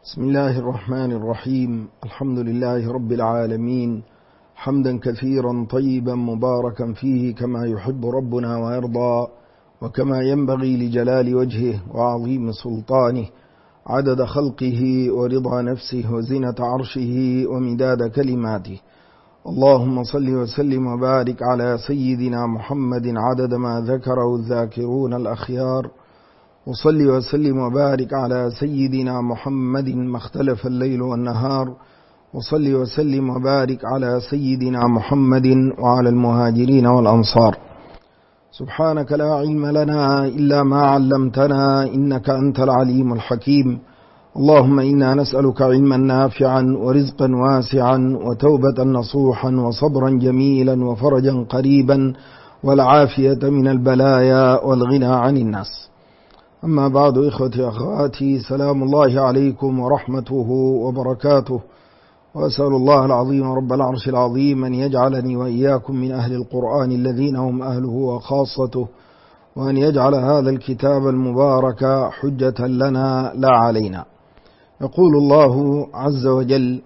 بسم الله الرحمن الرحيم. الحمد لله رب العالمين، حمدا كثيرا طيبا مباركا فيه كما يحب ربنا ويرضى، وكما ينبغي لجلال وجهه وعظيم سلطانه، عدد خلقه ورضا نفسه وزنة عرشه ومداد كلماته. اللهم صل وسلم وبارك على سيدنا محمد عدد ما ذكره الذاكرون الأخيار، وصل وسلم وبارك على سيدنا محمد ما اختلف الليل والنهار، وصل وسلم وبارك على سيدنا محمد وعلى المهاجرين والأنصار. سبحانك لا علم لنا إلا ما علمتنا إنك أنت العليم الحكيم. اللهم إنا نسألك علما نافعا ورزقا واسعا وتوبة نصوحا وصبرا جميلا وفرجا قريبا والعافية من البلايا والغنى عن الناس. أما بعد، إخوتي أخواتي، سلام الله عليكم ورحمته وبركاته، وأسأل الله العظيم رب العرش العظيم أن يجعلني وإياكم من أهل القرآن الذين هم أهله وخاصته، وأن يجعل هذا الكتاب المبارك حجة لنا لا علينا. يقول الله عز وجل: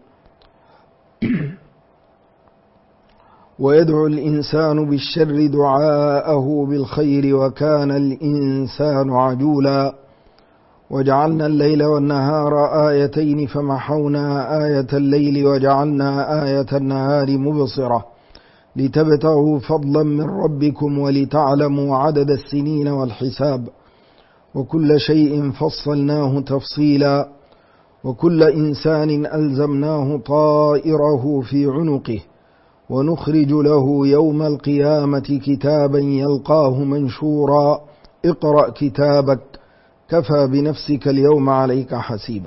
ويدعو الإنسان بالشر دعاءه بالخير وكان الإنسان عجولا وجعلنا الليل والنهار آيتين فمحونا آية الليل وجعلنا آية النهار مبصرة لتبتغوا فضلا من ربكم ولتعلموا عدد السنين والحساب وكل شيء فصلناه تفصيلا وكل إنسان ألزمناه طائره في عنقه ونخرج له يوم القيامة كتابا يلقاه منشورا اقرأ كتابك كفى بنفسك اليوم عليك حسيبا.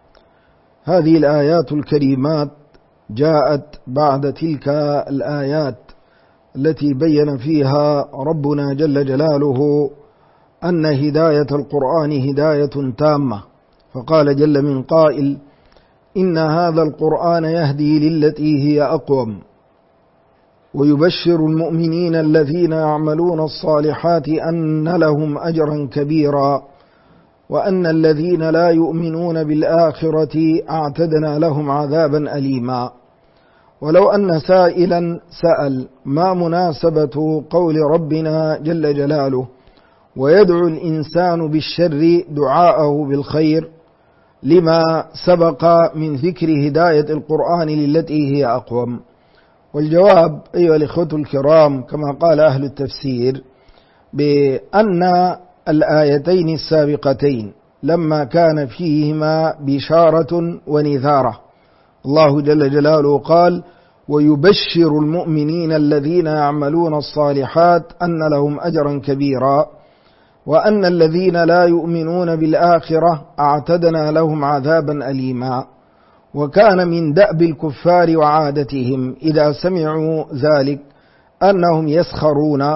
هذه الآيات الكريمات جاءت بعد تلك الآيات التي بين فيها ربنا جل جلاله أن هداية القرآن هداية تامة، فقال جل من قائل: إن هذا القرآن يهدي للتي هي أقوم ويبشر المؤمنين الذين يعملون الصالحات أن لهم أجرا كبيرا وأن الذين لا يؤمنون بالآخرة أعتدنا لهم عذابا أليما. ولو أن سائلا سأل: ما مناسبة قول ربنا جل جلاله ويدعو الإنسان بالشر دعاءه بالخير لما سبق من ذكر هداية القرآن للتي هي أقوم؟ والجواب أيها الإخوة الكرام، كما قال أهل التفسير، بأن الآيتين السابقتين لما كان فيهما بشارة ونذارة، الله جل جلاله قال: ويبشر المؤمنين الذين يعملون الصالحات أن لهم أجرا كبيرا وأن الذين لا يؤمنون بالآخرة أعتدنا لهم عذابا أليما. وكان من دأب الكفار وعادتهم إذا سمعوا ذلك أنهم يسخرون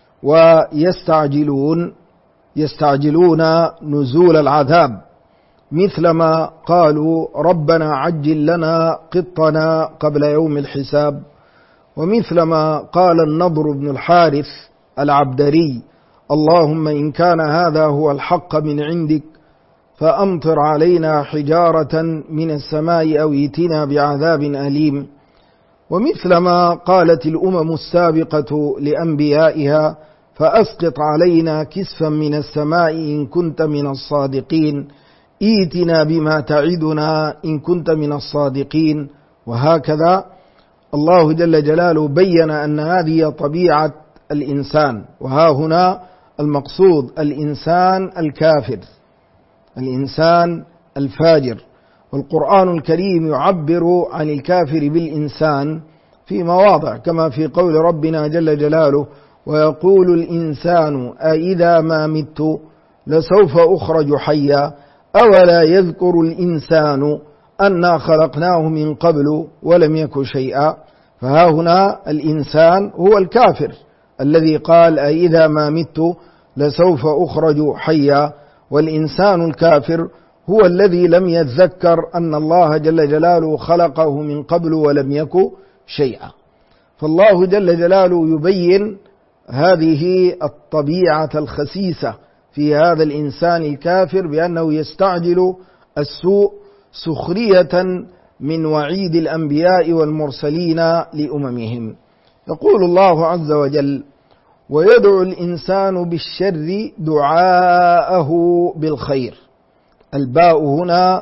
ويستعجلون نزول العذاب، مثلما قالوا: ربنا عجل لنا قطنا قبل يوم الحساب، ومثلما قال النضر بن الحارث العبدري: اللهم إن كان هذا هو الحق من عندك فأمطر علينا حجارة من السماء أو ائتنا بعذاب أليم. ومثلما قالت الأمم السابقة لأنبيائها: فأسقط علينا كسفا من السماء إن كنت من الصادقين، ائتنا بما تعدنا إن كنت من الصادقين. وهكذا الله جل جلاله بين أن هذه طبيعة الإنسان، وها هنا المقصود الإنسان الكافر، الإنسان الفاجر. والقرآن الكريم يعبر عن الكافر بالإنسان في مواضع، كما في قول ربنا جل جلاله: ويقول الإنسان أإذا ما مت لسوف أخرج حيا أولا يذكر الإنسان أنا خلقناه من قبل ولم يك شيئا. فها هنا الإنسان هو الكافر الذي قال: أإذا ما مت لسوف أخرج حيا. والإنسان الكافر هو الذي لم يتذكر أن الله جل جلاله خلقه من قبل ولم يك شيئا. فالله جل جلاله يبين هذه الطبيعة الخسيسة في هذا الإنسان الكافر بأنه يستعجل السوء سخرية من وعيد الأنبياء والمرسلين لأممهم. يقول الله عز وجل: ويدعو الإنسان بالشر دعاءه بالخير. الباء هنا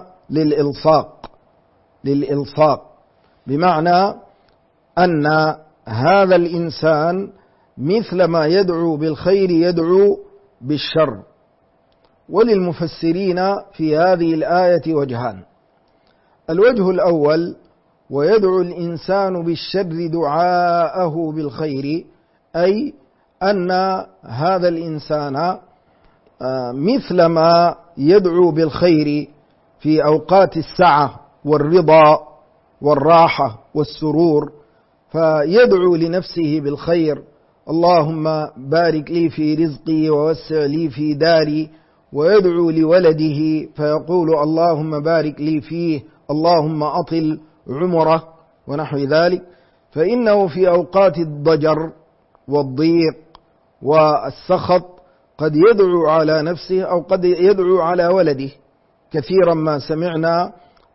للإلصاق، بمعنى أن هذا الإنسان مثلما يدعو بالخير يدعو بالشر. وللمفسرين في هذه الآية وجهان: الوجه الأول: ويدعو الإنسان بالشر دعاءه بالخير، أي أن هذا الإنسان مثلما يدعو بالخير في أوقات السعة والرضا والراحة والسرور، فيدعو لنفسه بالخير: اللهم بارك لي في رزقي ووسع لي في داري. ويدعو لولده فيقول: اللهم بارك لي فيه، اللهم أطل عمره، ونحو ذلك. فإنه في أوقات الضجر والضيق والسخط قد يدعو على نفسه أو قد يدعو على ولده. كثيرا ما سمعنا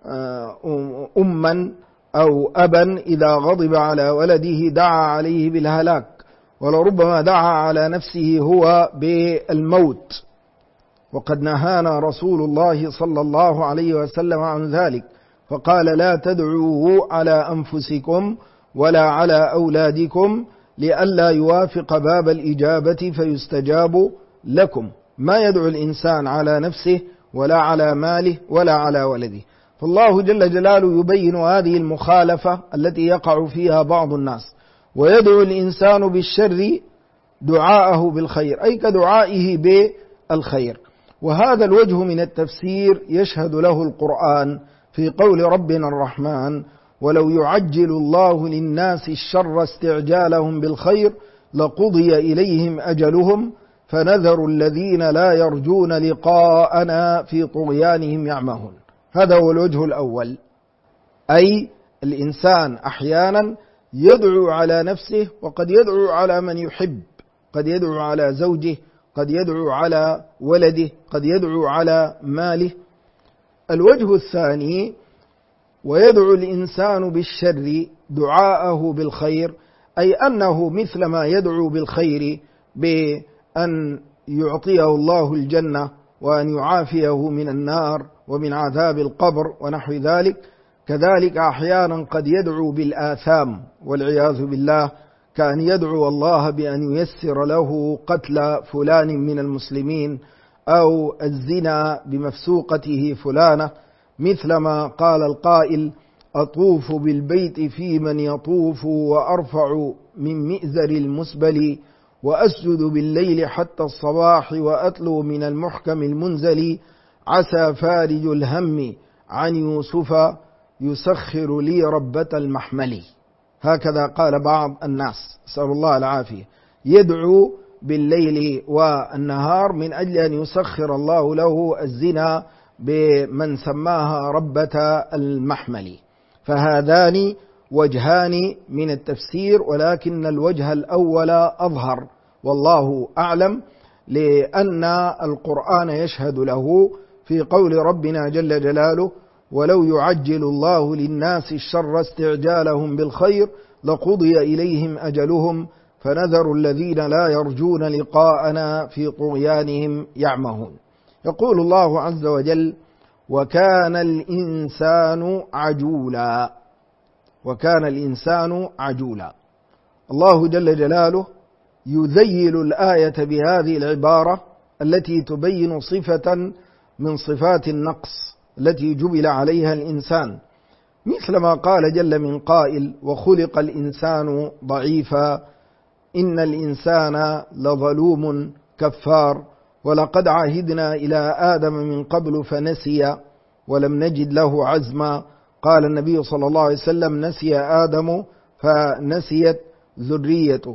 أما أو أبا إذا غضب على ولده دعا عليه بالهلاك، ولربما دعا على نفسه هو بالموت. وقد نهانا رسول الله صلى الله عليه وسلم عن ذلك، فقال: لا تدعوا على أنفسكم ولا على أولادكم لئلا يوافق باب الإجابة فيستجاب لكم. ما يدعو الإنسان على نفسه ولا على ماله ولا على ولده. فالله جل جلاله يبين هذه المخالفة التي يقع فيها بعض الناس. ويدعو الإنسان بالشر دعاءه بالخير، أي كدعائه بالخير. وهذا الوجه من التفسير يشهد له القرآن في قول ربنا الرحمن: ولو يعجل الله للناس الشر استعجالهم بالخير لقضي إليهم أجلهم فنذر الذين لا يرجون لقاءنا في طغيانهم يعمهون. هذا هو الوجه الأول، أي الإنسان أحيانا يدعو على نفسه وقد يدعو على من يحب، قد يدعو على زوجه، قد يدعو على ولده، قد يدعو على ماله. الوجه الثاني: ويدعو الإنسان بالشر دعاءه بالخير، أي أنه مثلما يدعو بالخير بأن يعطيه الله الجنة وأن يعافيه من النار ومن عذاب القبر ونحو ذلك، كذلك أحيانا قد يدعو بالآثام والعياذ بالله، كأن يدعو الله بأن ييسر له قتل فلان من المسلمين أو الزنا بمفسوقته فلانة، مثلما قال القائل: أطوف بالبيت في من يطوف وأرفع من مئزر المسبل وأسجد بالليل حتى الصباح وأتلو من المحكم المنزل عسى فارج الهم عن يوسف يسخر لي ربة المحمل. هكذا قال بعض الناس، نسأل الله العافية، يدعو بالليل والنهار من أجل أن يسخر الله له الزنا بمن سماها ربة المحمل. فهذان وجهان من التفسير، ولكن الوجه الأول أظهر والله أعلم، لأن القرآن يشهد له في قول ربنا جل جلاله: ولو يعجل الله للناس الشر استعجالهم بالخير لقضي إليهم أجلهم فنذر الذين لا يرجون لقاءنا في طغيانهم يعمهون. يقول الله عز وجل: وكان الإنسان عجولا. وكان الإنسان عجولا. الله جل جلاله يذيل الآية بهذه العبارة التي تبين صفة من صفات النقص التي جبل عليها الإنسان، مثلما قال جل من قائل: وخلق الإنسان ضعيفا إن الإنسان لظلوم كفار ولقد عهدنا إلى آدم من قبل فنسي ولم نجد له عزما. قال النبي صلى الله عليه وسلم: نسي آدم فنسيت ذريته.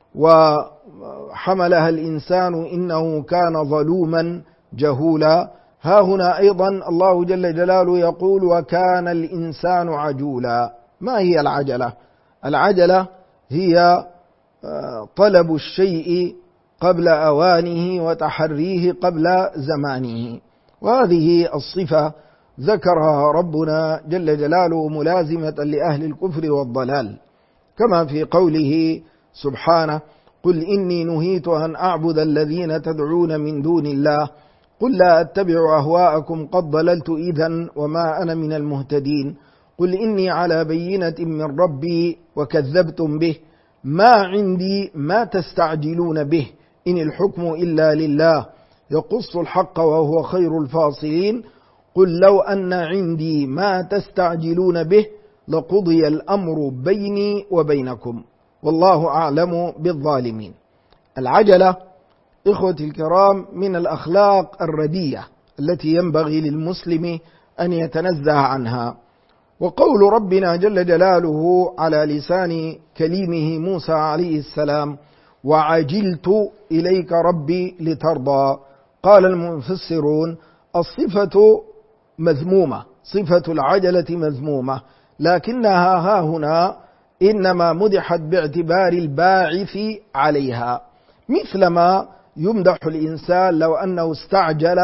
وحملها الإنسان إنه كان ظلوما جهولا. ها هنا أيضا الله جل جلاله يقول: وكان الإنسان عجولا. ما هي العجلة؟ العجلة هي طلب الشيء قبل أوانه وتحريه قبل زمانه، وهذه الصفة ذكرها ربنا جل جلاله ملازمة لأهل الكفر والضلال، كما في قوله سبحانه: قل إني نهيت أن أعبد الذين تدعون من دون الله قل لا أتبع أهواءكم قد ضللت إذن وما أنا من المهتدين قل إني على بينة من ربي وكذبتم به ما عندي ما تستعجلون به إن الحكم إلا لله يقص الحق وهو خير الفاصلين قل لو أن عندي ما تستعجلون به لقضي الأمر بيني وبينكم والله أعلم بالظالمين. العجلة إخوتي الكرام من الأخلاق الرديئة التي ينبغي للمسلم أن يتنزه عنها. وقول ربنا جل جلاله على لسان كليمه موسى عليه السلام: وعجلت إليك ربي لترضى، قال المفسرون: الصفة مذمومة، صفة العجلة مذمومة، لكنها هاهنا إنما مدحت باعتبار الباعث عليها، مثلما يمدح الإنسان لو أنه استعجل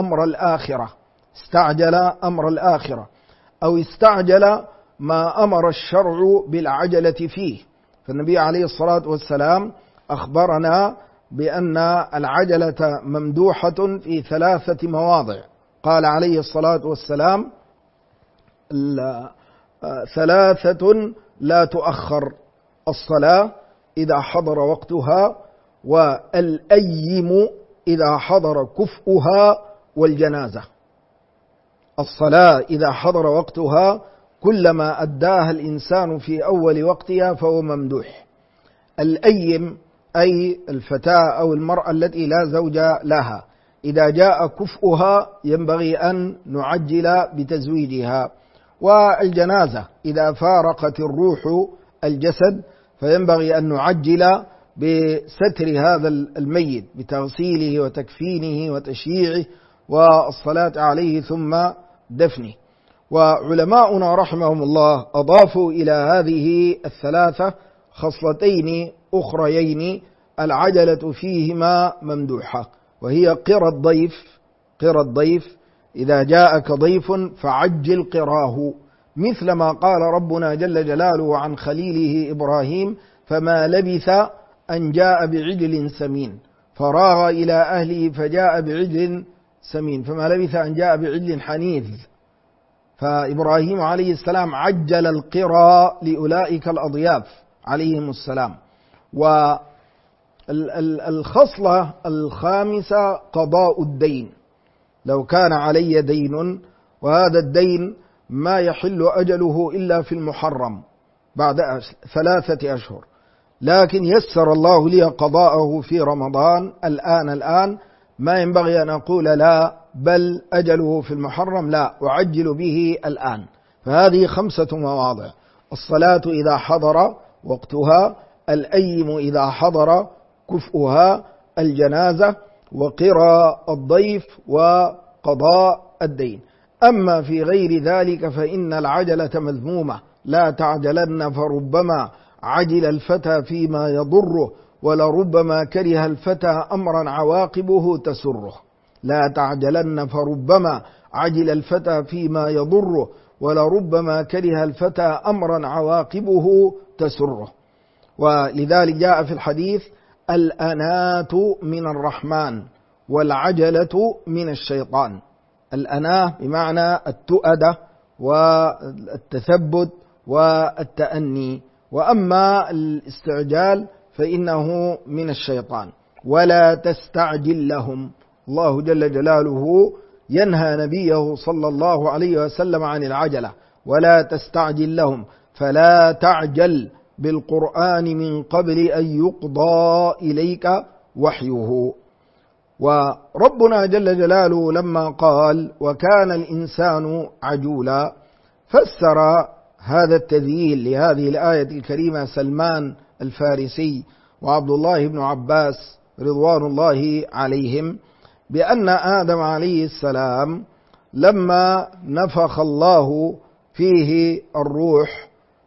أمر الآخرة أو استعجل ما أمر الشرع بالعجلة فيه. فالنبي عليه الصلاة والسلام أخبرنا بأن العجلة ممدوحة في 3 مواضع. قال عليه الصلاة والسلام: 3 لا تؤخر: الصلاة إذا حضر وقتها، والأيم إذا حضر كفؤها، والجنازة. الصلاة إذا حضر وقتها كلما أداها الإنسان في أول وقتها فهو ممدوح. الأيم أي الفتاة أو المرأة التي لا زوج لها، إذا جاء كفؤها ينبغي أن نعجل بتزويجها. والجنازة إذا فارقت الروح الجسد فينبغي أن نعجل بستر هذا الميت، بتغسيله وتكفينه وتشييعه والصلاة عليه ثم دفنه. وعلماؤنا رحمهم الله أضافوا إلى هذه 3 خصلتين أخريين العجلة فيهما ممدوحة، وهي قرى الضيف، إذا جاءك ضيف فعجل قراه، مثل ما قال ربنا جل جلاله عن خليله إبراهيم: فما لبث أن جاء بعجل سمين، فراغ إلى أهله فجاء بعجل سمين، فما لبث أن جاء بعجل حنيذ. فإبراهيم عليه السلام عجل القرى لأولئك الأضياف عليهم السلام. والخصلة الخامسة قضاء الدين، لو كان علي دين وهذا الدين ما يحل أجله إلا في المحرم بعد 3 أشهر، لكن يسر الله لي قضاءه في رمضان الآن ما ينبغي أن أقول لا بل أجله في المحرم، لا أعجل به الآن. فهذه 5 مواضع: الصلاة إذا حضر وقتها، الأيم إذا حضر كفؤها، الجنازة، وقرى الضيف، وقضاء الدين. أما في غير ذلك فإن العجلة مذمومة، لا تعجلن فربما عجل الفتى فيما يضره ولربما كره الفتى أمرا عواقبه تسره. لا تعجلن فربما عجل الفتى فيما يضره ولربما كره الفتى أمرا عواقبه تسره. ولذلك جاء في الحديث: الأنات من الرحمن والعجلة من الشيطان. الأناة بمعنى التؤدة والتثبت والتأني، وأما الاستعجال فإنه من الشيطان. ولا تستعجل لهم، الله جل جلاله ينهى نبيه صلى الله عليه وسلم عن العجلة: ولا تستعجل لهم فلا تعجل بالقرآن من قبل أن يقضى إليك وحيه. وربنا جل جلاله لما قال: وكان الإنسان عجولا، فسر هذا التذييل لهذه الآية الكريمة سلمان الفارسي وعبد الله بن عباس رضوان الله عليهم بأن آدم عليه السلام لما نفخ الله فيه الروح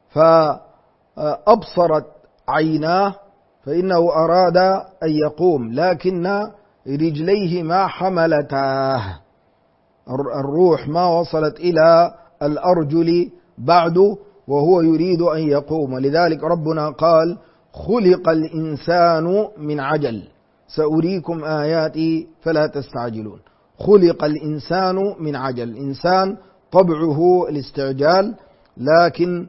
فأبصرت عيناه فإنه أراد أن يقوم، لكن رجليه ما حملتاه، الروح ما وصلت إلى الأرجل بعد وهو يريد أن يقوم. ولذلك ربنا قال خلق الإنسان من عجل سأريكم آياتي فلا تستعجلون. خلق الإنسان من عجل، الإنسان طبعه الاستعجال، لكن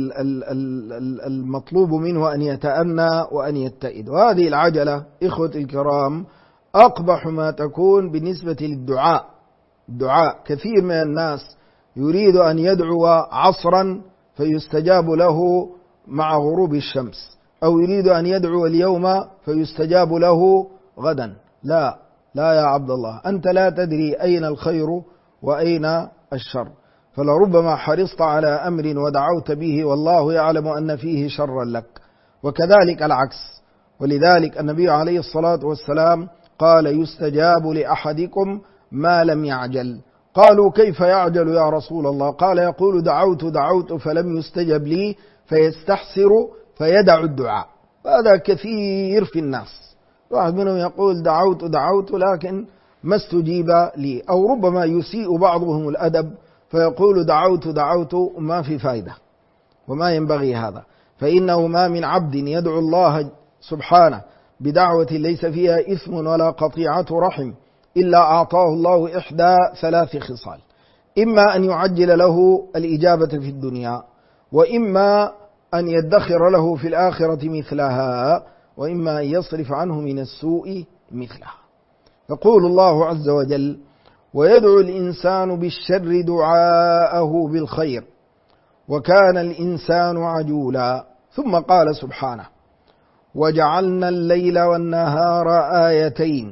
المطلوب منه أن يتأنى وأن يتئد. وهذه العجلة إخوة الكرام أقبح ما تكون بالنسبة للدعاء. كثير من الناس يريد أن يدعو عصرا فيستجاب له مع غروب الشمس، أو يريد أن يدعو اليوم فيستجاب له غدا. لا يا عبد الله، أنت لا تدري أين الخير وأين الشر، فلربما حرصت على أمر ودعوت به والله يعلم أن فيه شرا لك، وكذلك العكس. ولذلك النبي عليه الصلاة والسلام قال يستجاب لأحدكم ما لم يعجل. قالوا كيف يعجل يا رسول الله؟ قال يقول دعوت فلم يستجب لي فيستحسر فيدع الدعاء. هذا كثير في الناس، واحد منهم يقول دعوت لكن ما استجيب لي، أو ربما يسيء بعضهم الأدب فيقول دعوت وما في فائدة، وما ينبغي هذا. فإنه ما من عبد يدعو الله سبحانه بدعوة ليس فيها إثم ولا قطيعة رحم إلا أعطاه الله إحدى 3 خصال: إما أن يعجل له الإجابة في الدنيا، وإما أن يدخر له في الآخرة مثلها، وإما أن يصرف عنه من السوء مثلها. يقول الله عز وجل ويدعو الإنسان بالشر دعاءه بالخير وكان الإنسان عجولا. ثم قال سبحانه وجعلنا الليل والنهار آيتين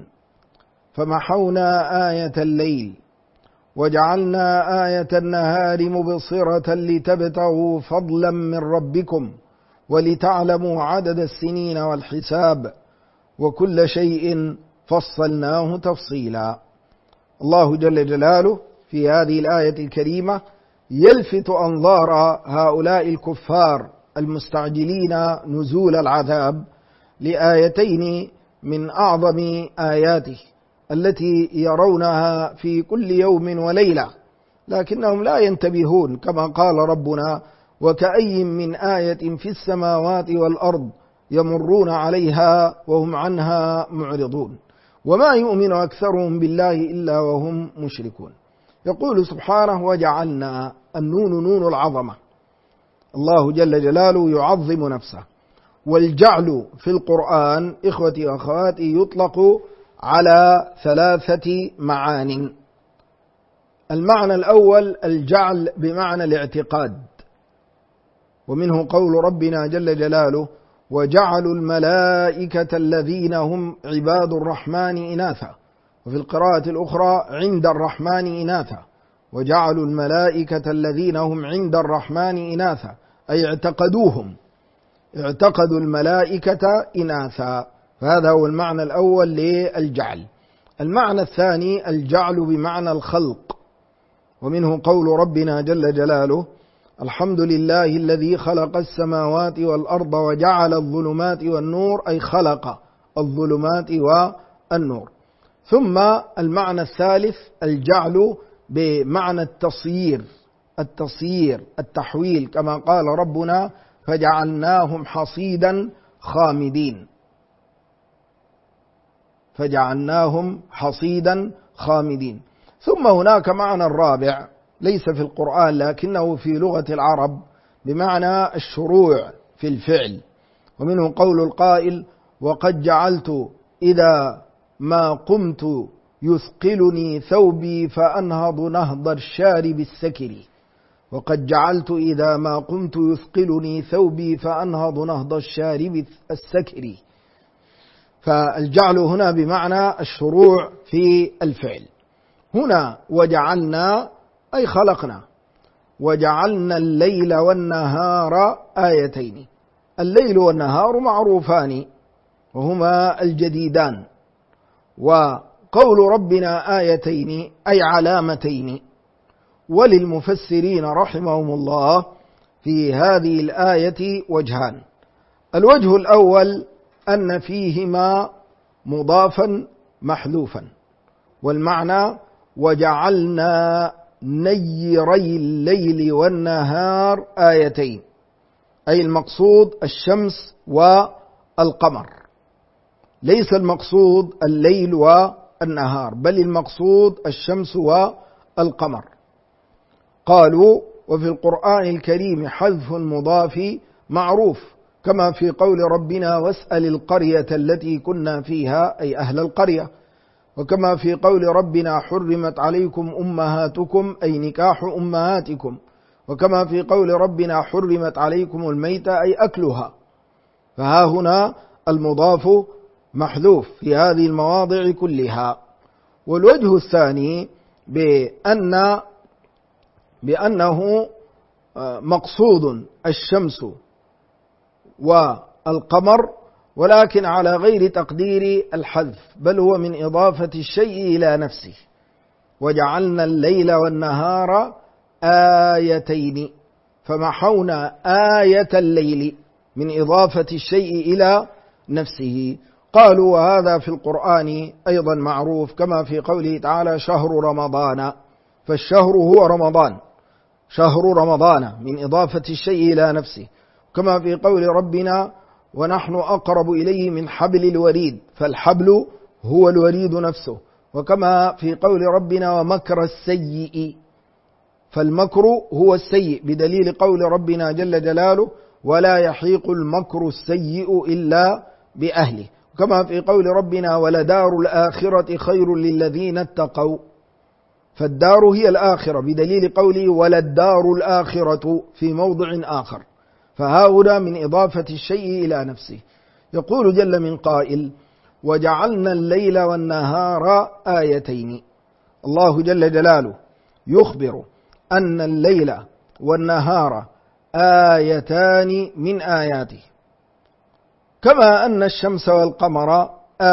فمحونا آية الليل وجعلنا آية النهار مبصرة لتبتغوا فضلا من ربكم ولتعلموا عدد السنين والحساب وكل شيء فصلناه تفصيلا. الله جل جلاله في هذه الآية الكريمة يلفت أنظار هؤلاء الكفار المستعجلين نزول العذاب لآيتين من أعظم آياته التي يرونها في كل يوم وليلة، لكنهم لا ينتبهون، كما قال ربنا وكأي من آية في السماوات والأرض يمرون عليها وهم عنها معرضون وما يؤمن أكثرهم بالله إلا وهم مشركون. يقول سبحانه وجعلنا، النون نون العظمة، الله جل جلاله يعظم نفسه. والجعل في القرآن إخوتي وأخواتي يطلق على 3 معان. المعنى الأول الجعل بمعنى الاعتقاد، ومنه قول ربنا جل جلاله وجعلوا الملائكة الذين هم عباد الرحمن إناثا، وفي القراءة الأخرى عند الرحمن إناثا. وجعلوا الملائكة الذين هم عند الرحمن إناثا أي اعتقدوا الملائكة إناثا، فهذا هو المعنى الأول للجعل. المعنى الثاني الجعل بمعنى الخلق، ومنه قول ربنا جل جلاله الحمد لله الذي خلق السماوات والأرض وجعل الظلمات والنور، أي خلق الظلمات والنور. ثم المعنى الثالث الجعل بمعنى التصيير التحويل، كما قال ربنا فجعلناهم حصيدا خامدين. ثم هناك معنى الرابع ليس في القرآن لكنه في لغة العرب بمعنى الشروع في الفعل، ومنه قول القائل وقد جعلت إذا ما قمت يثقلني ثوبي فأنهض نهض الشارب السكري. وقد جعلت إذا ما قمت يثقلني ثوبي فأنهض نهض الشارب السكري. فالجعل هنا بمعنى الشروع في الفعل. هنا وجعلنا أي خلقنا، وجعلنا الليل والنهار آيتين. الليل والنهار معروفان وهما الجديدان، وقول ربنا آيتين أي علامتين. وللمفسرين رحمهم الله في هذه الآية وجهان: الوجه الأول أن فيهما مضافا محذوفا، والمعنى وجعلنا نيري الليل والنهار آيتين، أي المقصود الشمس والقمر، ليس المقصود الليل والنهار، بل المقصود الشمس والقمر. قالوا: وفي القرآن الكريم حذف المضاف معروف، كما في قول ربنا: واسأل القرية التي كنا فيها، أي أهل القرية، وكما في قول ربنا: حرمت عليكم أمهاتكم، أي نكاح أمهاتكم، وكما في قول ربنا: حرمت عليكم الميتة، أي أكلها. فها هنا المضاف محذوف في هذه المواضع كلها. والوجه الثاني بأنه مقصود الشمس والقمر، ولكن على غير تقدير الحذف، بل هو من إضافة الشيء إلى نفسه. وجعلنا الليل والنهار آيتين، فمحونا آية الليل من إضافة الشيء إلى نفسه. قالوا: وهذا في القرآن أيضا معروف، كما في قوله تعالى: شهر رمضان، فالشهر هو رمضان، شهر رمضان من إضافة الشيء إلى نفسه، كما في قول ربنا: ونحن أقرب إليه من حبل الوريد، فالحبل هو الوريد نفسه، وكما في قول ربنا: ومكر السيء، فالمكر هو السيء، بدليل قول ربنا جل جلاله: ولا يحيق المكر السيء إلا بأهله، كما في قول ربنا: ولدار الآخرة خير للذين اتقوا، فالدار هي الآخرة، بدليل قوله: وللدار الآخرة في موضع آخر. فهؤلاء من إضافة الشيء إلى نفسه. يقول جل من قائل: وجعلنا الليل والنهار آيتين. الله جل جلاله يخبر أن الليل والنهار آيتان من آياته، كما أن الشمس والقمر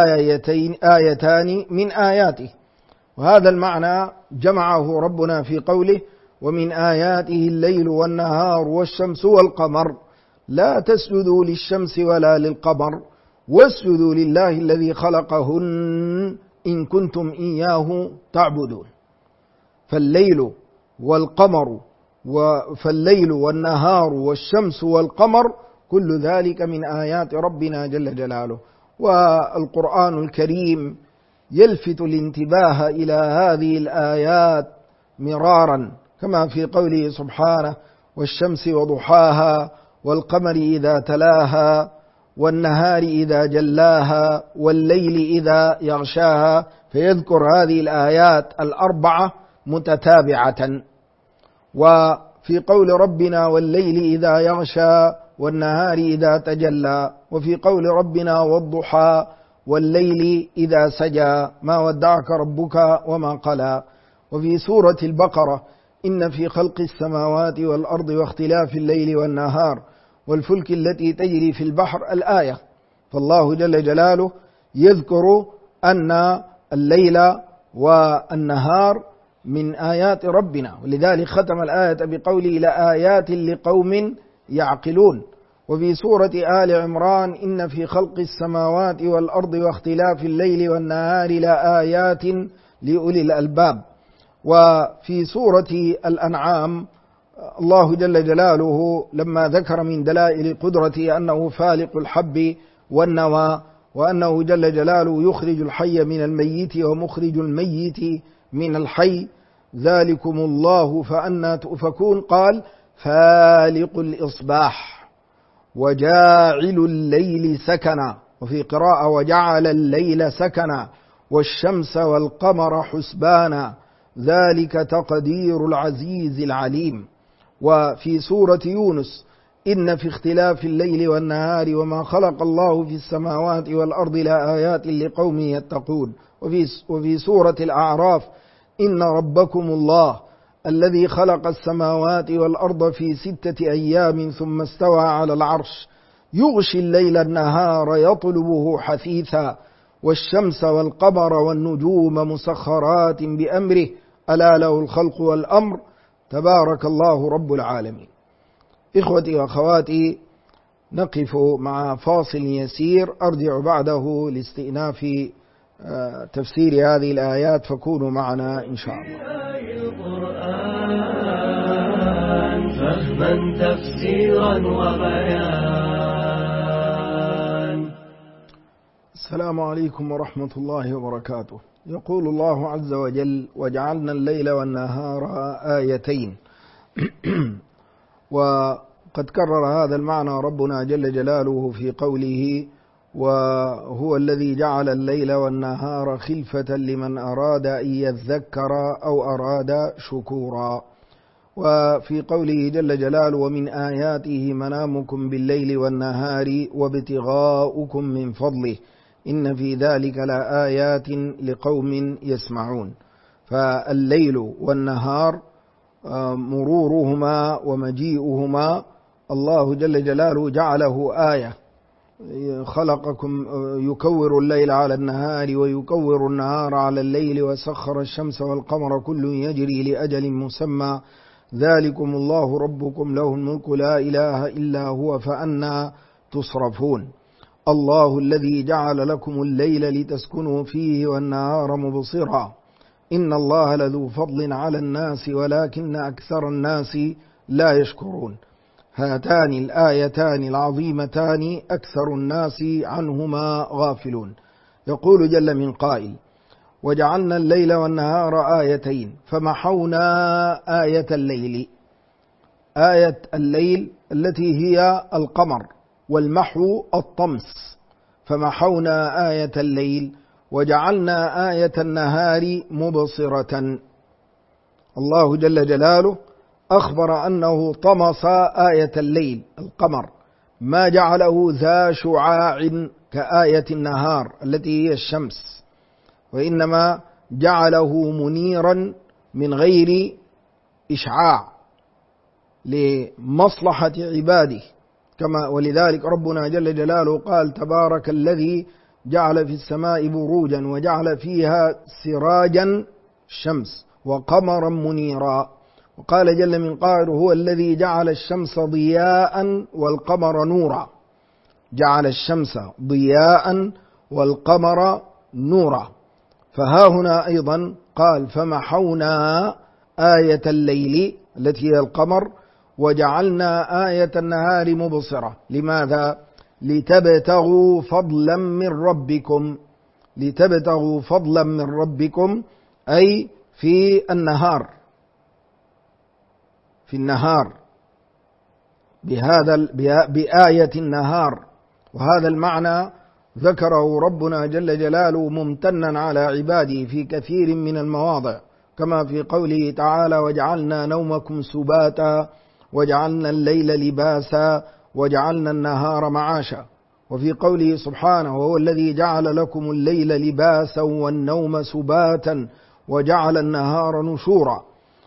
آيتان من آياته. وهذا المعنى جمعه ربنا في قوله: ومن آياته الليل والنهار والشمس والقمر لا تسجدوا للشمس ولا للقمر واسجدوا لله الذي خلقهن إن كنتم إياه تعبدون. فالليل والنهار والشمس والقمر كل ذلك من آيات ربنا جل جلاله. والقرآن الكريم يلفت الانتباه إلى هذه الآيات مرارا، كما في قوله سبحانه: والشمس وضحاها والقمر إذا تلاها والنهار إذا جلاها والليل إذا يغشاها، فيذكر هذه الآيات الأربعة متتابعة. وفي قول ربنا: والليل إذا يغشى والنهار إذا تجلى، وفي قول ربنا: والضحى والليل إذا سجى ما ودعك ربك وما قلى. وفي سورة البقرة: إن في خلق السماوات والأرض واختلاف الليل والنهار والفلك التي تجري في البحر الآية. فالله جل جلاله يذكر أن الليل والنهار من آيات ربنا، ولذلك ختم الآية بقوله: لآيات لقوم يعقلون. وفي سورة آل عمران: إن في خلق السماوات والأرض واختلاف الليل والنهار لآيات لأولي الألباب. وفي سورة الأنعام الله جل جلاله لما ذكر من دلائل قدرته أنه فالق الحب والنوى، وأنه جل جلاله يخرج الحي من الميت ومخرج الميت من الحي، ذلكم الله فأنى تؤفكون، قال: فالق الإصباح وجاعل الليل سكنا، وفي قراءة: وجعل الليل سكنا والشمس والقمر حسبانا ذلك تقدير العزيز العليم. وفي سورة يونس: إن في اختلاف الليل والنهار وما خلق الله في السماوات والأرض لآيات لقوم يتقون. وفي سورة الأعراف: إن ربكم الله الذي خلق السماوات والأرض في 6 أيام ثم استوى على العرش يغشي الليل النهار يطلبه حثيثا والشمس والقمر والنجوم مسخرات بأمره ألا له الخلق والأمر تبارك الله رب العالمين. إخوتي وأخواتي، نقف مع فاصل يسير أرجع بعده لاستئناف تفسير هذه الآيات، فكونوا معنا إن شاء الله. فهما تفسيرا وبيان. السلام عليكم ورحمة الله وبركاته. يقول الله عز وجل: وجعلنا الليل والنهار آيتين. وقد كرر هذا المعنى ربنا جل جلاله في قوله: وهو الذي جعل الليل والنهار خلفة لمن أراد أن يذكر أو أراد شكورا. وفي قوله جل جلاله: ومن آياته منامكم بالليل والنهار وابتغاؤكم من فضله إن في ذلك لآيات لقوم يسمعون. فالليل والنهار مرورهما ومجيئهما الله جل جلاله جعله آية. خلقكم يكور الليل على النهار ويكور النهار على الليل وسخر الشمس والقمر كل يجري لأجل مسمى ذلكم الله ربكم له الملك لا إله إلا هو فأنى تصرفون. الله الذي جعل لكم الليل لتسكنوا فيه والنهار مبصرا إن الله لذو فضل على الناس ولكن أكثر الناس لا يشكرون. هاتان الآيتان العظيمتان أكثر الناس عنهما غافلون. يقول جل من قائل: وجعلنا الليل والنهار آيتين فمحونا آية الليل. آية الليل التي هي القمر، والمحو الطمس. فمحونا آية الليل وجعلنا آية النهار مبصرة. الله جل جلاله أخبر أنه طمس آية الليل القمر، ما جعله ذا شعاع كآية النهار التي هي الشمس، وإنما جعله منيرا من غير إشعاع لمصلحة عباده. ولذلك ربنا جل جلاله قال: تبارك الذي جعل في السماء بروجا وجعل فيها سراجا الشمس وقمرا منيرا. وقال جل من قائل: هو الذي جعل الشمس ضياء والقمر نورا. جعل الشمس ضياء والقمر نورا. فها هنا أيضا قال: فمحونا آية الليل التي هي القمر وجعلنا آية النهار مبصرة. لماذا؟ لتبتغوا فضلا من ربكم. لتبتغوا فضلا من ربكم أي في النهار، في النهار بآية النهار. وهذا المعنى ذكره ربنا جل جلاله ممتنا على عباده في كثير من المواضع، كما في قوله تعالى: وجعلنا نومكم سباتا وجعلنا الليل لباسا وجعلنا النهار معاشا. وفي قوله سبحانه: وهو الذي جعل لكم الليل لباسا والنوم سباتا وجعل النهار نشورا.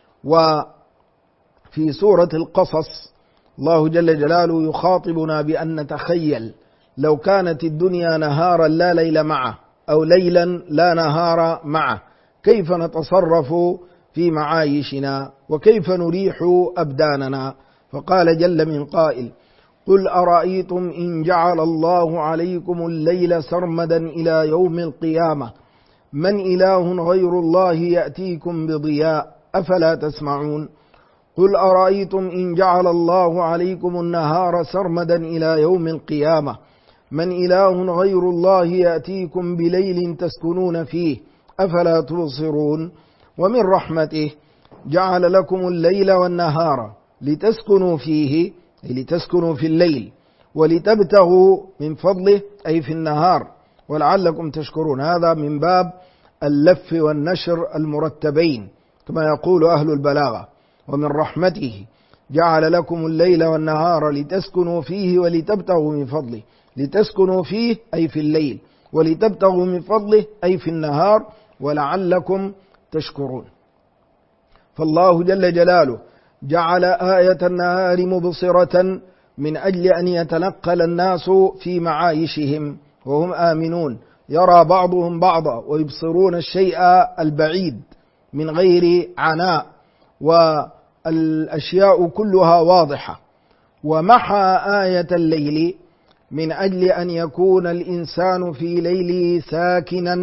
وفي سورة القصص الله جل جلاله يخاطبنا بأن نتخيل لو كانت الدنيا نهارا لا ليل معه أو ليلا لا نهار معه، كيف نتصرف في معايشنا وكيف نريح أبداننا. فقال جل من قائل: قل أرأيتم إن جعل الله عليكم الليل سرمدا إلى يوم القيامة من إله غير الله يأتيكم بضياء أفلا تسمعون. قل أرأيتم إن جعل الله عليكم النهار سرمدا إلى يوم القيامة من إله غير الله يأتيكم بليل تسكنون فيه أفلا تبصرون. ومن رحمته جعل لكم الليل والنهار لتسكنوا فيه، لتسكنوا في الليل، ولتبتغوا من فضله أي في النهار، ولعلكم تشكرون. هذا من باب اللف والنشر المرتبين كما يقول أهل البلاغة. ومن رحمته جعل لكم الليل والنهار لتسكنوا فيه ولتبتغوا من فضله. لتسكنوا فيه أي في الليل، ولتبتغوا من فضله أي في النهار، ولعلكم تشكرون. فالله جل جلاله جعل آية النهار مبصرة من أجل أن يتنقل الناس في معايشهم وهم آمنون، يرى بعضهم بعضا ويبصرون الشيء البعيد من غير عناء، والأشياء كلها واضحة. ومحى آية الليل من أجل أن يكون الإنسان في ليله ساكنا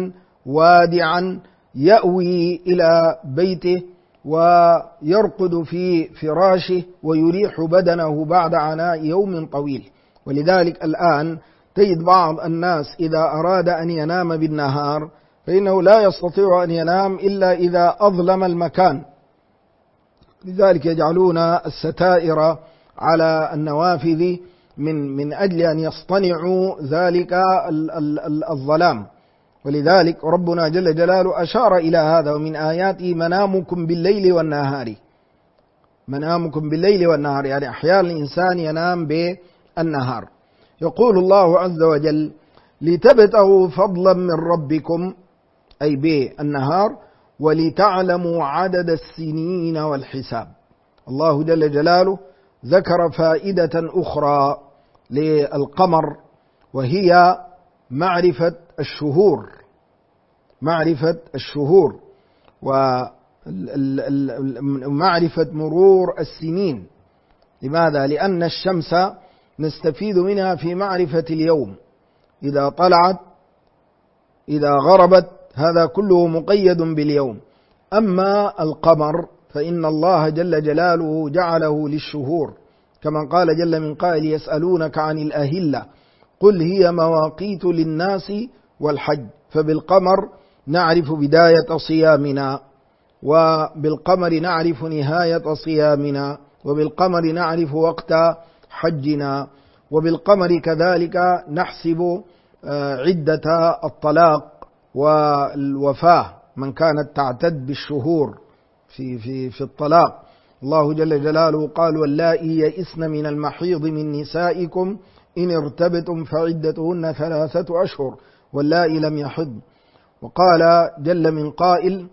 وادعا يأوي إلى بيته ويرقد في فراشه ويريح بدنه بعد عناء يوم طويل. ولذلك الآن تجد بعض الناس إذا أراد أن ينام بالنهار فإنه لا يستطيع أن ينام إلا إذا أظلم المكان، لذلك يجعلون الستائر على النوافذ من أجل أن يصطنعوا ذلك الظلام. ولذلك ربنا جل جلاله أشار إلى هذا: ومن آياته منامكم بالليل والنهار. منامكم بالليل والنهار يعني أحيانا الإنسان ينام بالنهار. يقول الله عز وجل: لتبتغوا فضلا من ربكم، أي بالنهار، ولتعلموا عدد السنين والحساب. الله جل جلاله ذكر فائدة أخرى للقمر، وهي معرفة الشهور، معرفة الشهور ومعرفة مرور السنين. لماذا؟ لأن الشمس نستفيد منها في معرفة اليوم، إذا طلعت إذا غربت، هذا كله مقيد باليوم. أما القمر فإن الله جل جلاله جعله للشهور، كما قال جل من قائل: يسألونك عن الأهلة قل هي مواقيت للناس والحج. فبالقمر نعرف بداية صيامنا، وبالقمر نعرف نهاية صيامنا، وبالقمر نعرف وقت حجنا، وبالقمر كذلك نحسب عدة الطلاق والوفاة من كانت تعتد بالشهور في الطلاق. الله جل جلاله قال: واللائي يئسن من المحيض من نسائكم إن ارتبتم فعدتهن 3 أشهر واللائي لم يحضن. وقال جل من قائل: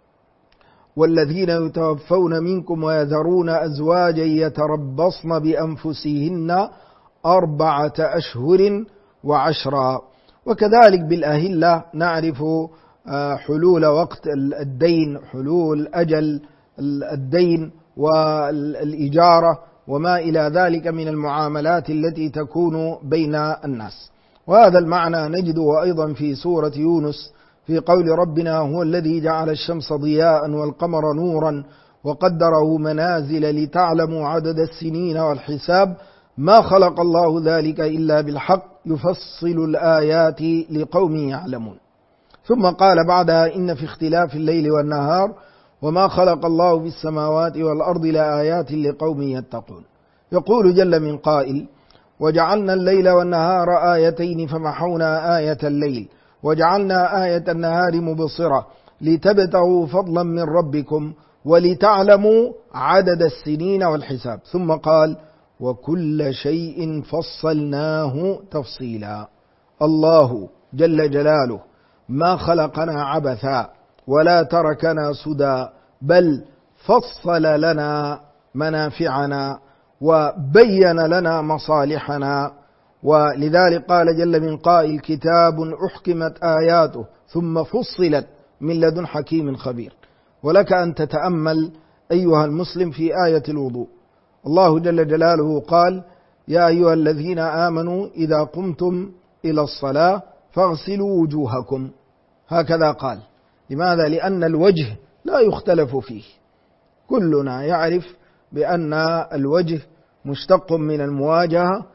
والذين يتوفون منكم ويذرون أزواجا يتربصن بأنفسهن 4 أشهر و10. وكذلك بالأهلة نعرف حلول وقت الدين، حلول أجل الدين والإجارة وما إلى ذلك من المعاملات التي تكون بين الناس. وهذا المعنى نجده أيضا في سورة يونس في قول ربنا: هو الذي جعل الشمس ضياء والقمر نورا وقدره منازل لتعلموا عدد السنين والحساب ما خلق الله ذلك إلا بالحق يفصل الآيات لقوم يعلمون. ثم قال بعدها: إن في اختلاف الليل والنهار وما خلق الله في السماوات والأرض لآيات لقوم يتقون. يقول جل من قائل: وجعلنا الليل والنهار آيتين فمحونا آية الليل وجعلنا آية النهار مبصرة لتبتغوا فضلا من ربكم ولتعلموا عدد السنين والحساب. ثم قال: وكل شيء فصلناه تفصيلا. الله جل جلاله ما خلقنا عبثا ولا تركنا سدى، بل فصل لنا منافعنا وبين لنا مصالحنا. ولذلك قال جل من قائل: كتاب أحكمت آياته ثم فصلت من لدن حكيم خبير. ولك أن تتأمل أيها المسلم في آية الوضوء. الله جل جلاله قال: يا أيها الذين آمنوا إذا قمتم إلى الصلاة فاغسلوا وجوهكم. هكذا قال. لماذا؟ لأن الوجه لا يختلف فيه، كلنا يعرف بأن الوجه مشتق من المواجهة،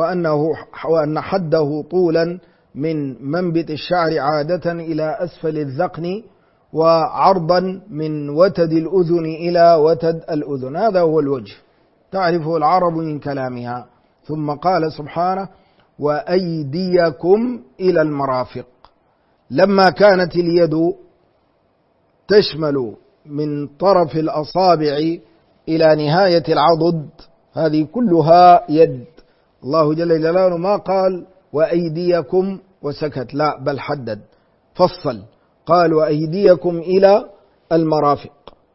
وأن حده طولا من منبت الشعر عادة إلى أسفل الذقن، وعرضا من وتد الأذن إلى وتد الأذن. هذا هو الوجه، تعرفه العرب من كلامها. ثم قال سبحانه: وأيديكم إلى المرافق. لما كانت اليد تشمل من طرف الأصابع إلى نهاية العضد، هذه كلها يد. الله جل جلاله ما قال وأيديكم وسكت، لا، بل حدد فصل، قال وأيديكم إلى المرافق.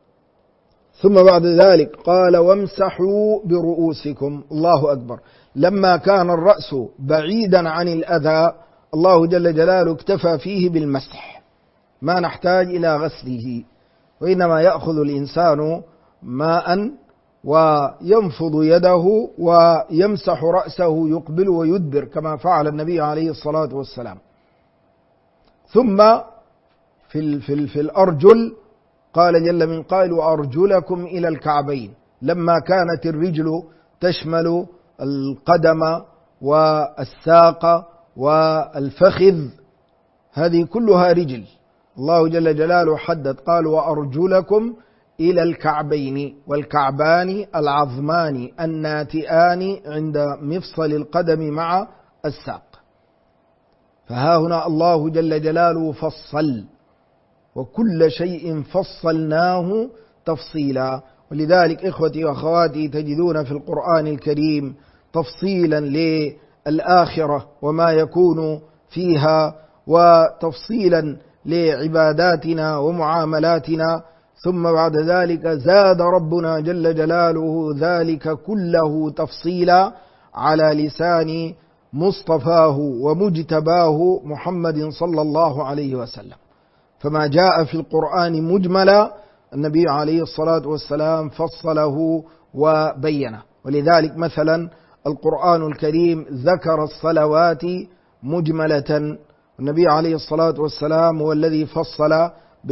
ثم بعد ذلك قال: وامسحوا برؤوسكم. الله أكبر. لما كان الرأس بعيدا عن الأذى الله جل جلاله اكتفى فيه بالمسح، ما نحتاج إلى غسله، وإنما يأخذ الإنسان ماء وينفض يده ويمسح رأسه يقبل ويدبر كما فعل النبي عليه الصلاة والسلام. ثم في الأرجل قال جل من قائل وأرجلكم إلى الكعبين، لما كانت الرجل تشمل القدم والساق والفخذ، هذه كلها رجل. الله جل جلاله حدد قال وأرجلكم إلى الكعبين، والكعبان العظمان الناتئان عند مفصل القدم مع الساق. فها هنا الله جل جلاله فصل، وكل شيء فصلناه تفصيلا. ولذلك إخوتي وأخواتي تجدون في القرآن الكريم تفصيلا للآخرة وما يكون فيها، وتفصيلا لعباداتنا ومعاملاتنا، ثم بعد ذلك زاد ربنا جل جلاله ذلك كله تفصيلا على لسان مصطفاه ومجتباه محمد صلى الله عليه وسلم. فما جاء في القرآن مجملا النبي عليه الصلاة والسلام فصله وبينه. ولذلك مثلا القرآن الكريم ذكر الصلوات مجملة، النبي عليه الصلاة والسلام هو الذي فصل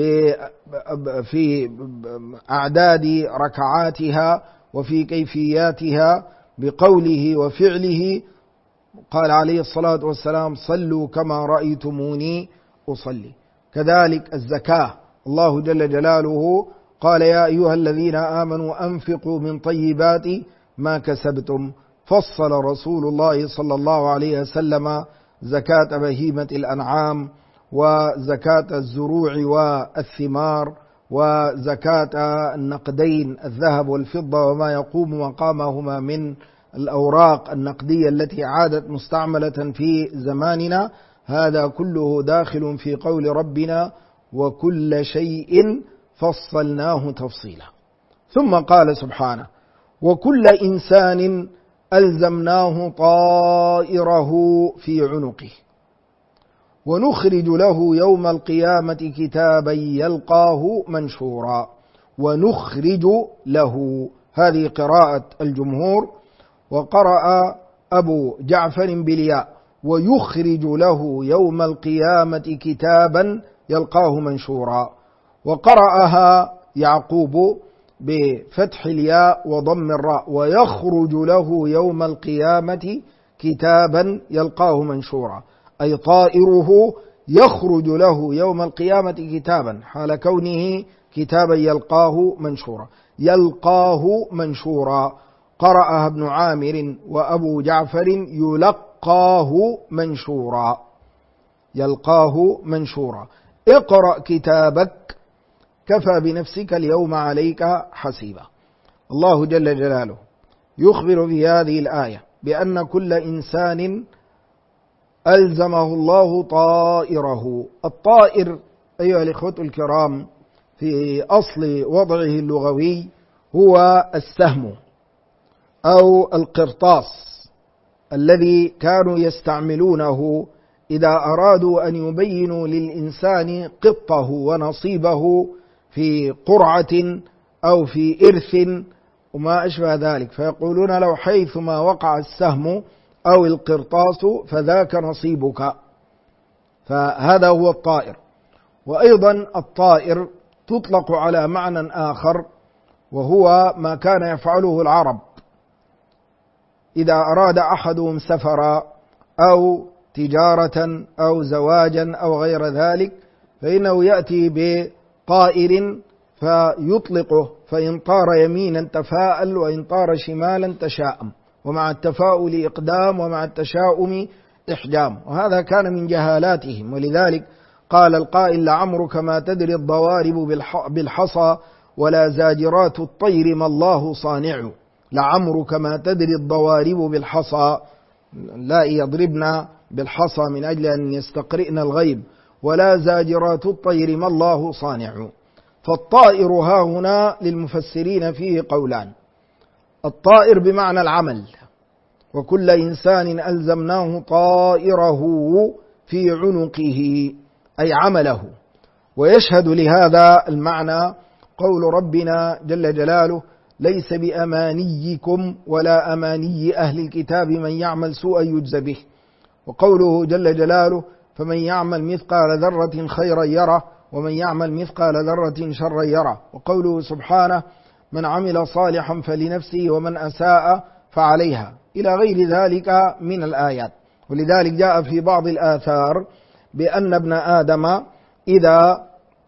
في أعداد ركعاتها وفي كيفياتها بقوله وفعله. قال عليه الصلاة والسلام صلوا كما رأيتموني أصلي. كذلك الزكاة، الله جل جلاله قال يا أيها الذين آمنوا أنفقوا من طيبات ما كسبتم. فصل رسول الله صلى الله عليه وسلم زكاة بهيمة الأنعام، وزكاة الزروع والثمار، وزكاة النقدين الذهب والفضة وما يقوم مقامهما من الأوراق النقدية التي عادت مستعملة في زماننا. هذا كله داخل في قول ربنا وكل شيء فصلناه تفصيلا. ثم قال سبحانه وكل إنسان ألزمناه طائره في عنقه ونخرج له يوم القيامة كتابا يلقاه منشورا. ونخرج له، هذه قراءة الجمهور، وقرأ أبو جعفر بالياء ويخرج له يوم القيامة كتابا يلقاه منشورا، وقرأها يعقوب بفتح الياء وضم الراء ويخرج له يوم القيامة كتابا يلقاه منشورا، أي طائره يخرج له يوم القيامة كتابا، حال كونه كتابا يلقاه منشورا. يلقاه منشورا قرأها ابن عامر وأبو جعفر يلقاه منشورا، يلقاه منشورا. اقرأ كتابك كفى بنفسك اليوم عليك حسيبا. الله جل جلاله يخبر في هذه الآية بأن كل إنسان ألزمه الله طائره. الطائر أيها الإخوة الكرام في أصل وضعه اللغوي هو السهم أو القرطاس الذي كانوا يستعملونه إذا أرادوا أن يبينوا للإنسان قطه ونصيبه في قرعة أو في إرث وما أشبه ذلك، فيقولون لو حيثما وقع السهم أو القرطاس فذاك نصيبك. فهذا هو الطائر. وأيضا الطائر تطلق على معنى آخر، وهو ما كان يفعله العرب إذا أراد أحدهم سفرا أو تجارة أو زواجا أو غير ذلك، فإنه يأتي بطائر فيطلقه، فإن طار يمينا تفاءل وإن طار شمالا تشاءم، ومع التفاؤل إقدام ومع التشاؤم إحجام. وهذا كان من جهالاتهم. ولذلك قال القائل لعمرك ما تدري الضوارب بالحصى ولا زاجرات الطير ما الله صانع. لعمرك ما تدري الضوارب بالحصى، لا يضربن بالحصى من أجل أن يستقرئن الغيب، ولا زاجرات الطير ما الله صانع. فالطائر ها هنا للمفسرين فيه قولان. الطائر بمعنى العمل، وكل إنسان ألزمناه طائره في عنقه أي عمله. ويشهد لهذا المعنى قول ربنا جل جلاله ليس بأمانيكم ولا أماني أهل الكتاب من يعمل سوءا يجز به. وقوله جل جلاله فمن يعمل مثقال ذرة خيرا يره ومن يعمل مثقال ذرة شرا يره. وقوله سبحانه من عمل صالحا فلنفسه ومن أساء فعليها، إلى غير ذلك من الآيات. ولذلك جاء في بعض الآثار بأن ابن آدم إذا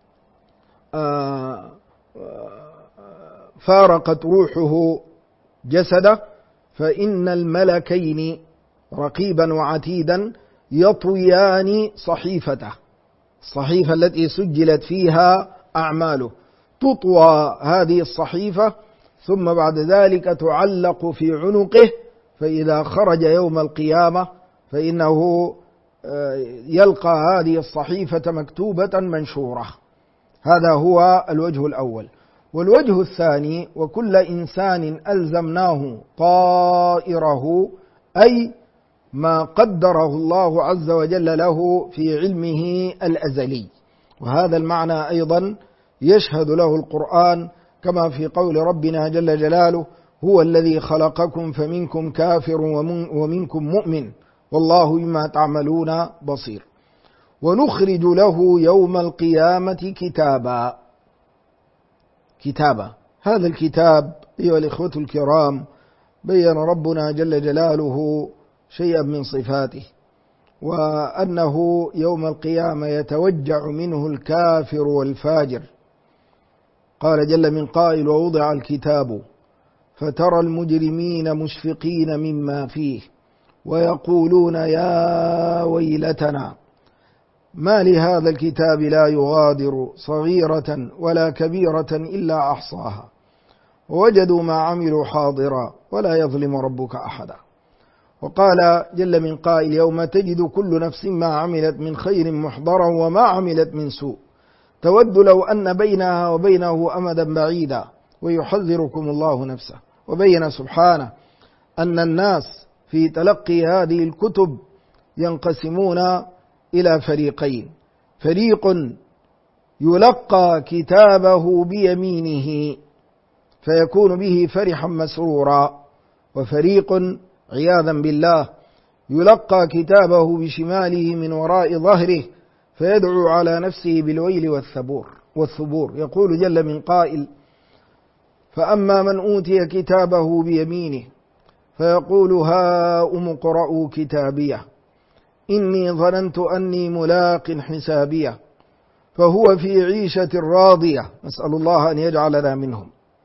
فارقت روحه جسده فإن الملكين رقيبا وعتيدا يطويان صحيفته، الصحيفة التي سجلت فيها أعماله، تطوى هذه الصحيفة ثم بعد ذلك تعلق في عنقه، فإذا خرج يوم القيامة فإنه يلقى هذه الصحيفة مكتوبة منشورة. هذا هو الوجه الأول. والوجه الثاني وكل إنسان ألزمناه طائره، أي ما قدره الله عز وجل له في علمه الأزلي. وهذا المعنى أيضا يشهد له القرآن كما في قول ربنا جل جلاله هو الذي خلقكم فمنكم كافر ومنكم مؤمن والله بما تعملون بصير. ونخرج له يوم القيامة كتابا. هذا الكتاب أيها الإخوة الكرام بين ربنا جل جلاله شيئا من صفاته، وأنه يوم القيامة يتوجع منه الكافر والفاجر. قال جل من قائل ووضع الكتاب فترى المجرمين مشفقين مما فيه ويقولون يا ويلتنا ما لهذا الكتاب لا يغادر صغيرة ولا كبيرة إلا أحصاها ووجدوا ما عملوا حاضرا ولا يظلم ربك أحدا. وقال جل من قائل يوم تجد كل نفس ما عملت من خير محضرا وما عملت من سوء تود لو أن بينها وبينه أمدا بعيدا ويحذركم الله نفسه. وبين سبحانه أن الناس في تلقي هذه الكتب ينقسمون إلى فريقين، فريق يلقى كتابه بيمينه فيكون به فرحا مسرورا، وفريق عياذا بالله يلقى كتابه بشماله من وراء ظهره فيدعو على نفسه بالويل والثبور. يقول جل من قائل فأما من أوتي كتابه بيمينه فيقول هاؤم اقرءوا كتابيه إني ظننت أني ملاق حسابيه فهو في عيشة راضية، نسأل الله أن يجعلنا منهم،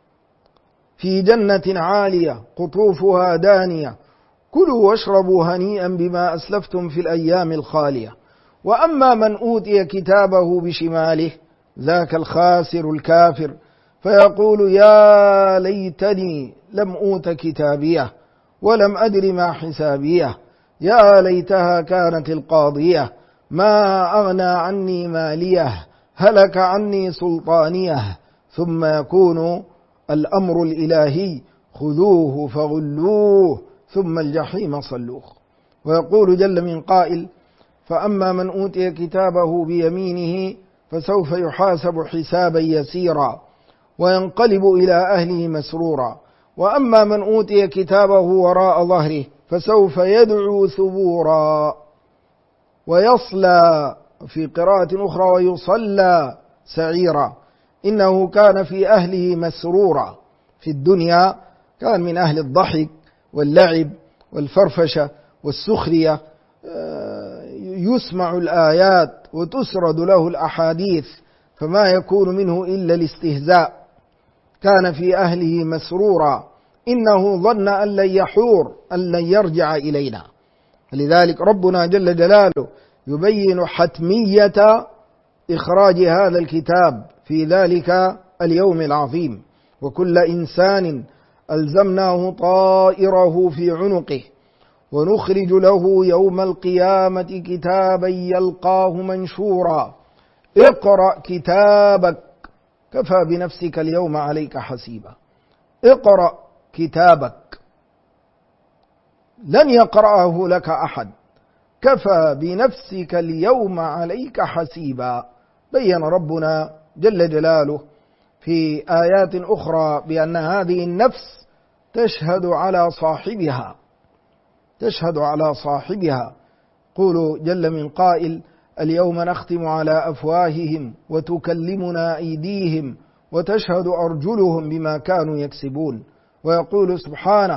في جنة عالية قطوفها دانية كلوا واشربوا هنيئا بما أسلفتم في الأيام الخالية. وأما من أوتي كتابه بشماله ذاك الخاسر الكافر فيقول يا ليتني لم أوت كتابيه ولم أدر ما حسابيه يا ليتها كانت القاضية ما أغنى عني ماليه هلك عني سلطانيه ثم يكون الأمر الإلهي خذوه فغلوه ثم الجحيم صلوه. ويقول جل من قائل فأما من أوتي كتابه بيمينه فسوف يحاسب حسابا يسيرا وينقلب إلى أهله مسرورا وأما من أوتي كتابه وراء ظهره فسوف يدعو ثبورا ويصلى في قراءة أخرى ويصلى سعيرا إنه كان في أهله مسرورا. في الدنيا كان من أهل الضحك واللعب والفرفشة والسخرية، يسمع الآيات وتسرد له الأحاديث فما يكون منه إلا الاستهزاء. كان في أهله مسرورا إنه ظن أن لن يحور أن لن يرجع إلينا. لذلك ربنا جل جلاله يبين حتمية إخراج هذا الكتاب في ذلك اليوم العظيم. وكل إنسان ألزمناه طائره في عنقه ونخرج له يوم القيامة كتابا يلقاه منشورا اقرأ كتابك كفى بنفسك اليوم عليك حسيبا. اقرأ كتابك لن يقرأه لك أحد، كفى بنفسك اليوم عليك حسيبا. بين ربنا جل جلاله في آيات أخرى بأن هذه النفس تشهد على صاحبها. قول جل من قائل اليوم نختم على أفواههم وتكلمنا أيديهم وتشهد أرجلهم بما كانوا يكسبون. ويقول سبحانه: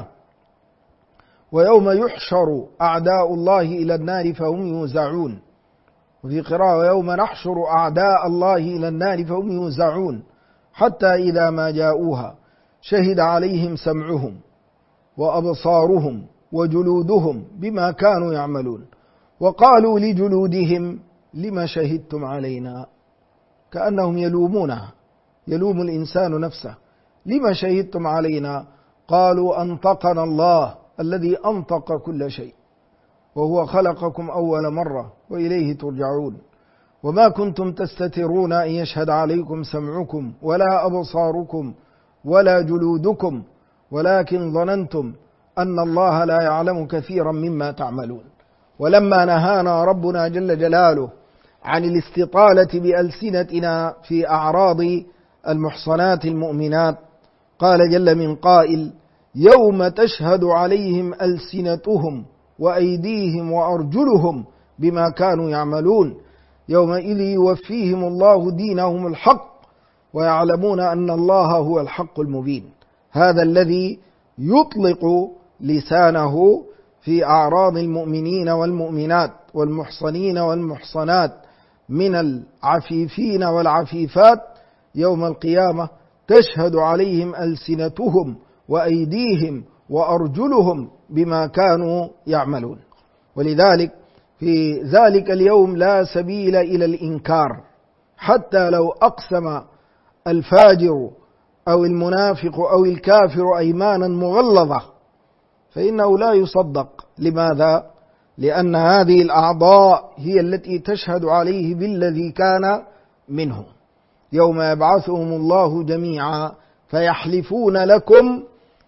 ويوم يحشر أعداء الله إلى النار فهم يوزعون. وفي قراءة: ويوم نحشر أعداء الله إلى النار فهم يوزعون حتى إذا ما جاءوها شهد عليهم سمعهم وأبصارهم وجلودهم بما كانوا يعملون وقالوا لجلودهم لما شهدتم علينا. كأنهم يلومونها، يلوم الإنسان نفسه: لما شهدتم علينا؟ قالوا أنطقنا الله الذي أنطق كل شيء وهو خلقكم أول مرة وإليه ترجعون. وما كنتم تستترون أن يشهد عليكم سمعكم ولا أبصاركم ولا جلودكم ولكن ظننتم أن الله لا يعلم كثيرا مما تعملون. ولما نهانا ربنا جل جلاله عن الاستطالة بألسنتنا في أعراض المحصنات المؤمنات قال جل من قائل: يوم تشهد عليهم ألسنتهم وأيديهم وأرجلهم بما كانوا يعملون يومئذ يوفيهم الله دينهم الحق ويعلمون أن الله هو الحق المبين. هذا الذي يطلق لسانه في أعراض المؤمنين والمؤمنات والمحصنين والمحصنات من العفيفين والعفيفات يوم القيامة تشهد عليهم ألسنتهم وأيديهم وأرجلهم بما كانوا يعملون. ولذلك في ذلك اليوم لا سبيل إلى الإنكار، حتى لو أقسم الفاجر أو المنافق أو الكافر أيمانا مغلظة فإنه لا يصدق. لماذا؟ لأن هذه الأعضاء هي التي تشهد عليه بالذي كان منه. يوم يبعثهم الله جميعا فيحلفون لكم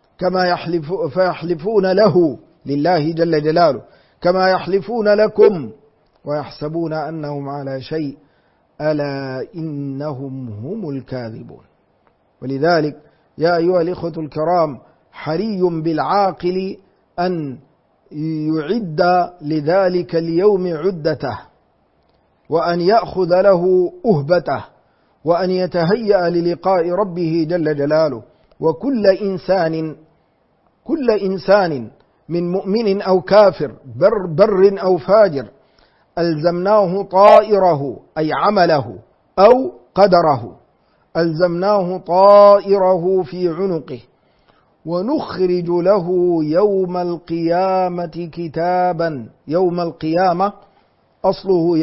فيحلفون له لله جل جلاله كما يحلفون لكم ويحسبون أنهم على شيء ألا إنهم هم الكاذبون. ولذلك يا أيها الإخوة الكرام حري بالعاقل أن يعد لذلك اليوم عدته وأن يأخذ له أهبته وأن يتهيأ للقاء ربه جل جلاله. وكل إنسان من مؤمن أو كافر بر أو فاجر ألزمناه طائره أي عمله أو قدره، ألزمناه طائره في عنقه ونخرج له يوم القيامة كتابا. يوم القيامة أصله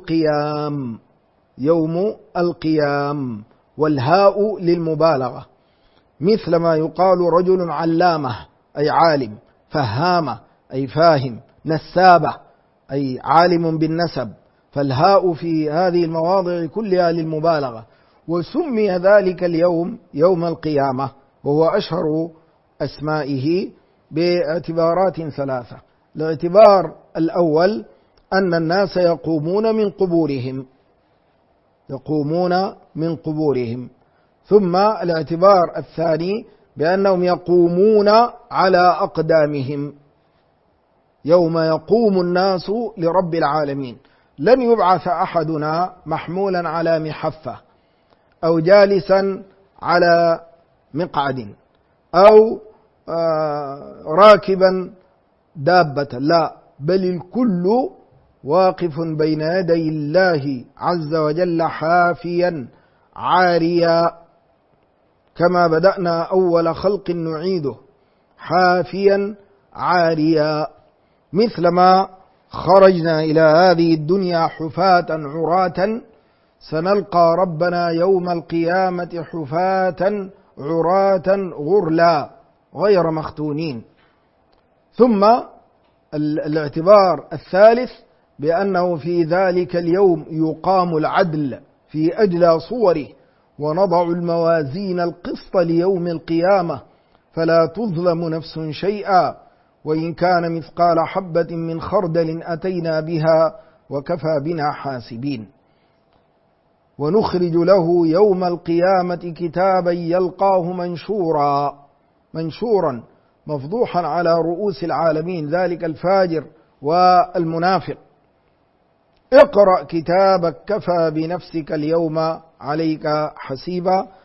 يوم القيام والهاء للمبالغة، مثل ما يقال رجل علامة أي عالم، فهامة أي فاهم، نسابة أي عالم بالنسب، فالهاء في هذه المواضع كلها للمبالغة. وسمي ذلك اليوم يوم القيامة وهو أشهر أسمائه باعتبارات ثلاثة. الاعتبار الأول أن الناس يقومون من قبورهم، ثم الاعتبار الثاني بأنهم يقومون على أقدامهم يوم يقوم الناس لرب العالمين. لن يبعث أحدنا محمولا على محفة أو جالسا على مقعد أو راكبا دابة، لا، بل الكل واقف بين يدي الله عز وجل حافيا عاريا، كما بدأنا أول خلق نعيده حافيا عاريا، مثلما خرجنا إلى هذه الدنيا حفاة عراة سنلقى ربنا يوم القيامة حفاة عراة غرلا غير مختونين. ثم الاعتبار الثالث بأنه في ذلك اليوم يقام العدل في أجلى صوره، ونضع الموازين القسط ليوم القيامة فلا تظلم نفس شيئا وإن كان مثقال حبة من خردل أتينا بها وكفى بنا حاسبين. ونخرج له يوم القيامة كتابا يلقاه منشورا مفضوحا على رؤوس العالمين، ذلك الفاجر والمنافق. اقرأ كتابك كفى بنفسك اليوم عليك حسيبا